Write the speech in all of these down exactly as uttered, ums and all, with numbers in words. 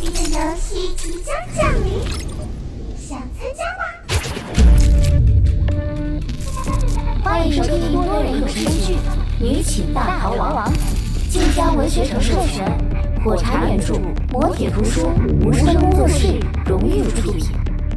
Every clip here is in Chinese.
这个游戏即将降临，想参加吗？ 欢迎收听多人有声剧《女寝大逃亡》，晋江文学城授权，火柴原著，磨铁图书，无声工作室荣誉出品。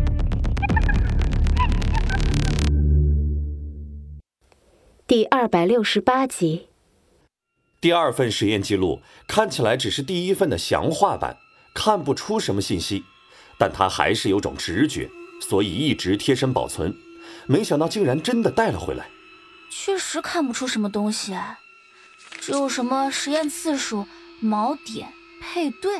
第二百六十八集。 第二份实验记录看起来只是第一份的详化版，看不出什么信息，但他还是有种直觉，所以一直贴身保存。没想到竟然真的带了回来。 确实看不出什么东西啊，只有什么实验次数、锚点、配对。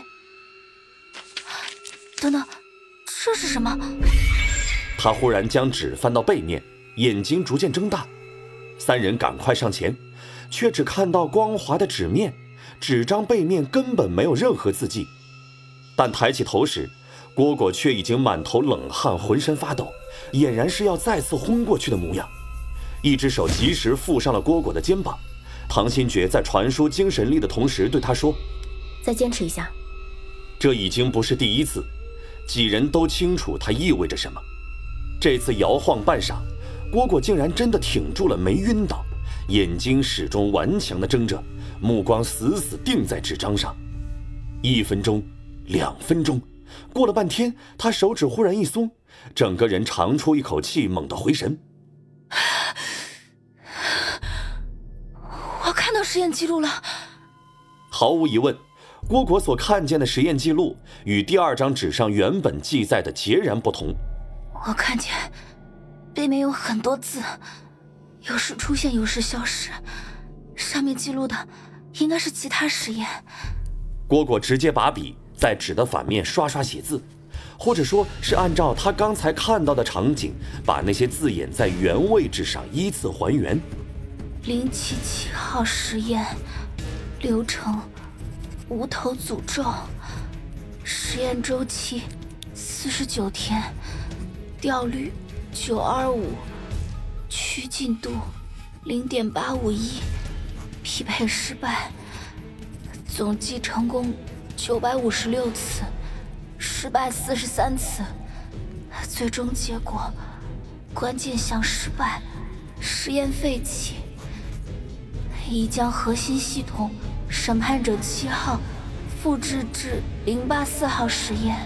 等等，这是什么？ 他忽然将纸翻到背面，眼睛逐渐睁大。三人赶快上前，却只看到光滑的纸面，纸张背面根本没有任何字迹。但抬起头时，蝈蝈却已经满头冷汗，浑身发抖，俨然是要再次昏过去的模样。一只手及时附上了蝈蝈的肩膀。唐新觉在传输精神力的同时对他说： 再坚持一下。 这已经不是第一次，几人都清楚它意味着什么。这次摇晃半晌，蝈蝈竟然真的挺住了，没晕倒，眼睛始终顽强地睁着，目光死死定在纸张上。一分钟，两分钟，过了半天，他手指忽然一松，整个人长出一口气，猛地回神。 我看到实验记录了。 毫无疑问，蝈蝈所看见的实验记录与第二张纸上原本记载的截然不同。 我看见背面有很多字，有时出现，有时消失，上面记录的应该是其他实验。 蝈蝈直接把笔在纸的反面刷刷写字，或者说是按照他刚才看到的场景，把那些字眼在原位置上依次还原。 零七七号实验流程：无头诅咒，实验周期四十九天，掉率九二五，趋近度零点八五一，匹配失败，总计成功九百五十六次，失败四十三次，最终结果关键项失败，实验废弃，已将核心系统审判者七号复制至零八四号实验。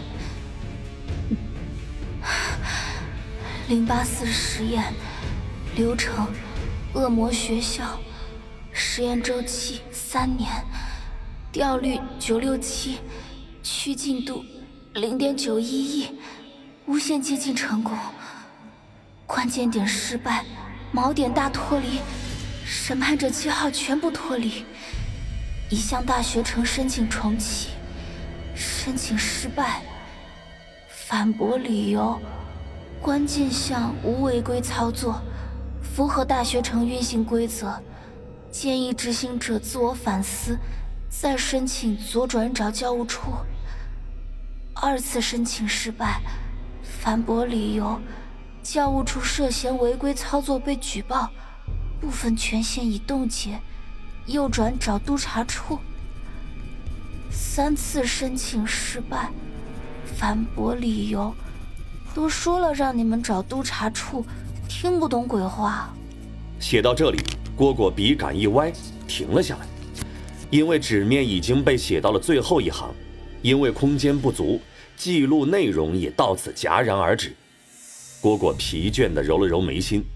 零八四实验流程：恶魔学校，实验周期三年，掉率九六七，趋近度零点九一一，无限接近成功，关键点失败，锚点大脱离，审判者七号全部脱离，已向大学城申请重启，申请失败，反驳理由：关键项无违规操作，符合大学城运行规则，建议执行者自我反思，再申请左转找教务处。二次申请失败，反驳理由：教务处涉嫌违规操作被举报，部分权限已冻结，右转找督察处。三次申请失败，反驳理由：都说了让你们找督察处，听不懂鬼话。 写到这里，蝈蝈笔杆一歪，停了下来，因为纸面已经被写到了最后一行，因为空间不足，记录内容也到此戛然而止。蝈蝈疲倦地揉了揉眉心，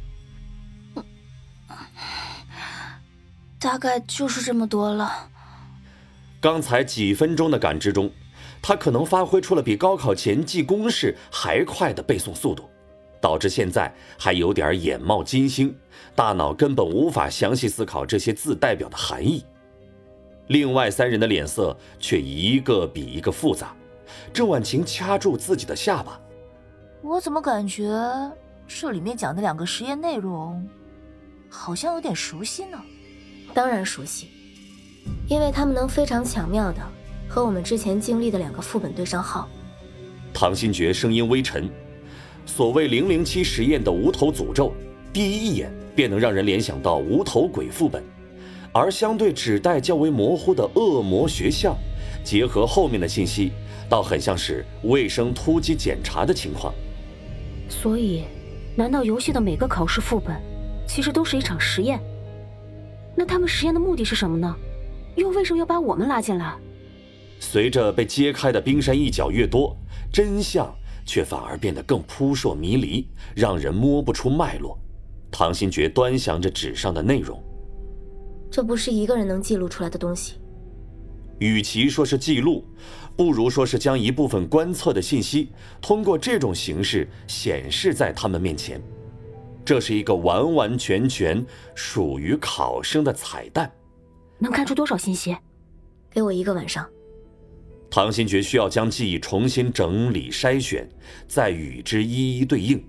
大概就是这么多了。 刚才几分钟的感知中，他可能发挥出了比高考前记公式还快的背诵速度，导致现在还有点眼冒金星，大脑根本无法详细思考这些字代表的含义。另外三人的脸色却一个比一个复杂。郑婉晴掐住自己的下巴， 我怎么感觉这里面讲的两个实验内容好像有点熟悉呢？ 当然熟悉，因为他们能非常巧妙的和我们之前经历的两个副本对上号。 唐新觉声音微沉，所谓零零七实验的无头诅咒，第一眼便能让人联想到无头鬼副本，而相对指代较为模糊的恶魔学校， 结合后面的信息，倒很像是卫生突击检查的情况。 所以，难道游戏的每个考试副本，其实都是一场实验？那他们实验的目的是什么呢？又为什么要把我们拉进来？ 随着被揭开的冰山一角越多，真相却反而变得更扑朔迷离，让人摸不出脉络。唐新觉端详着纸上的内容， 这不是一个人能记录出来的东西。 与其说是记录，不如说是将一部分观测的信息通过这种形式显示在他们面前。这是一个完完全全属于考生的彩蛋。 能看出多少信息？ 给我一个晚上。 唐新觉需要将记忆重新整理筛选，再与之一一对应。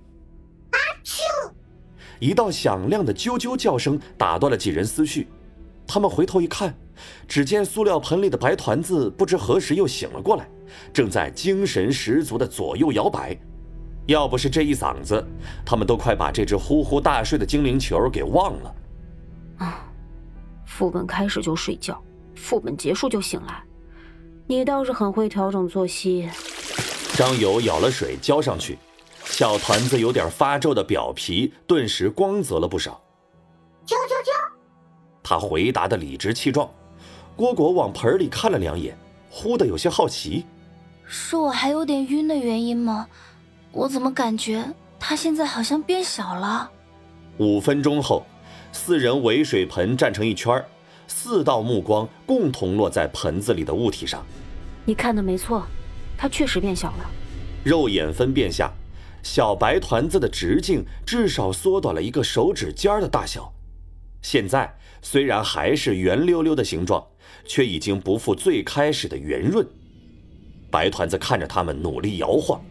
一道响亮的啾啾叫声打断了几人思绪，他们回头一看，只见塑料盆里的白团子不知何时又醒了过来，正在精神十足的左右摇摆。要不是这一嗓子，他们都快把这只呼呼大睡的精灵球给忘了。 啊，副本开始就睡觉，副本结束就醒来，你倒是很会调整作息。 张友舀了水浇上去，小团子有点发皱的表皮顿时光泽了不少。 啾啾啾！ 他回答的理直气壮。蝈蝈往盆里看了两眼，忽的有些好奇： 是我还有点晕的原因吗？我怎么感觉它现在好像变小了？ 五分钟后，四人围水盆站成一圈，四道目光共同落在盆子里的物体上。 你看的没错，它确实变小了。 肉眼分辨下，小白团子的直径至少缩短了一个手指尖的大小。现在虽然还是圆溜溜的形状，却已经不复最开始的圆润。白团子看着他们努力摇晃。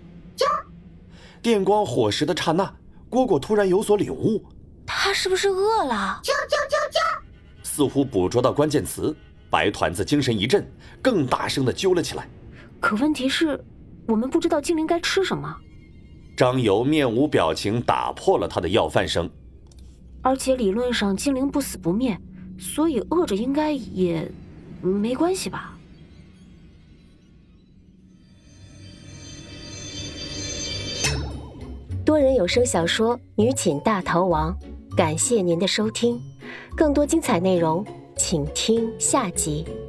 电光火石的刹那，蝈蝈突然有所领悟， 他是不是饿了？ 啾啾啾啾！ 似乎捕捉到关键词，白团子精神一振，更大声地揪了起来。 可问题是，我们不知道精灵该吃什么。 张游面无表情打破了他的要饭声。 而且理论上精灵不死不灭，所以饿着应该也没关系吧。 多人有声小说《女寝大逃亡》，感谢您的收听，更多精彩内容请听下集。